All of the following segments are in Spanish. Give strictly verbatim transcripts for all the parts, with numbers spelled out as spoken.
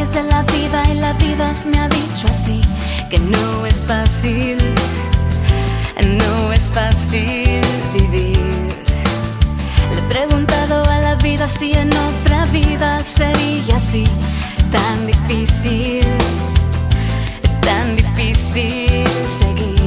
situaciones de la vida y la vida me ha dicho así, que no es fácil, no es fácil vivir. Le he preguntado a la vida si en otra vida sería así, tan difícil, tan difícil seguir.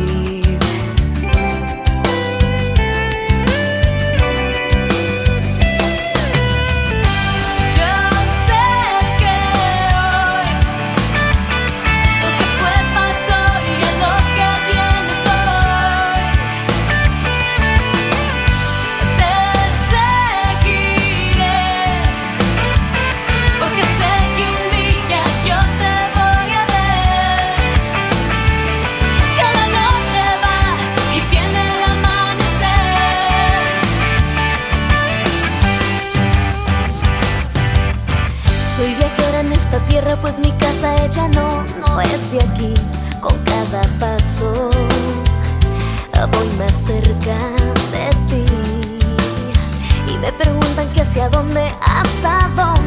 Soy viajera en esta tierra, pues mi casa ella no, no es de aquí. Con cada paso voy más cerca de ti. Y me preguntan que hacia dónde, hasta dónde.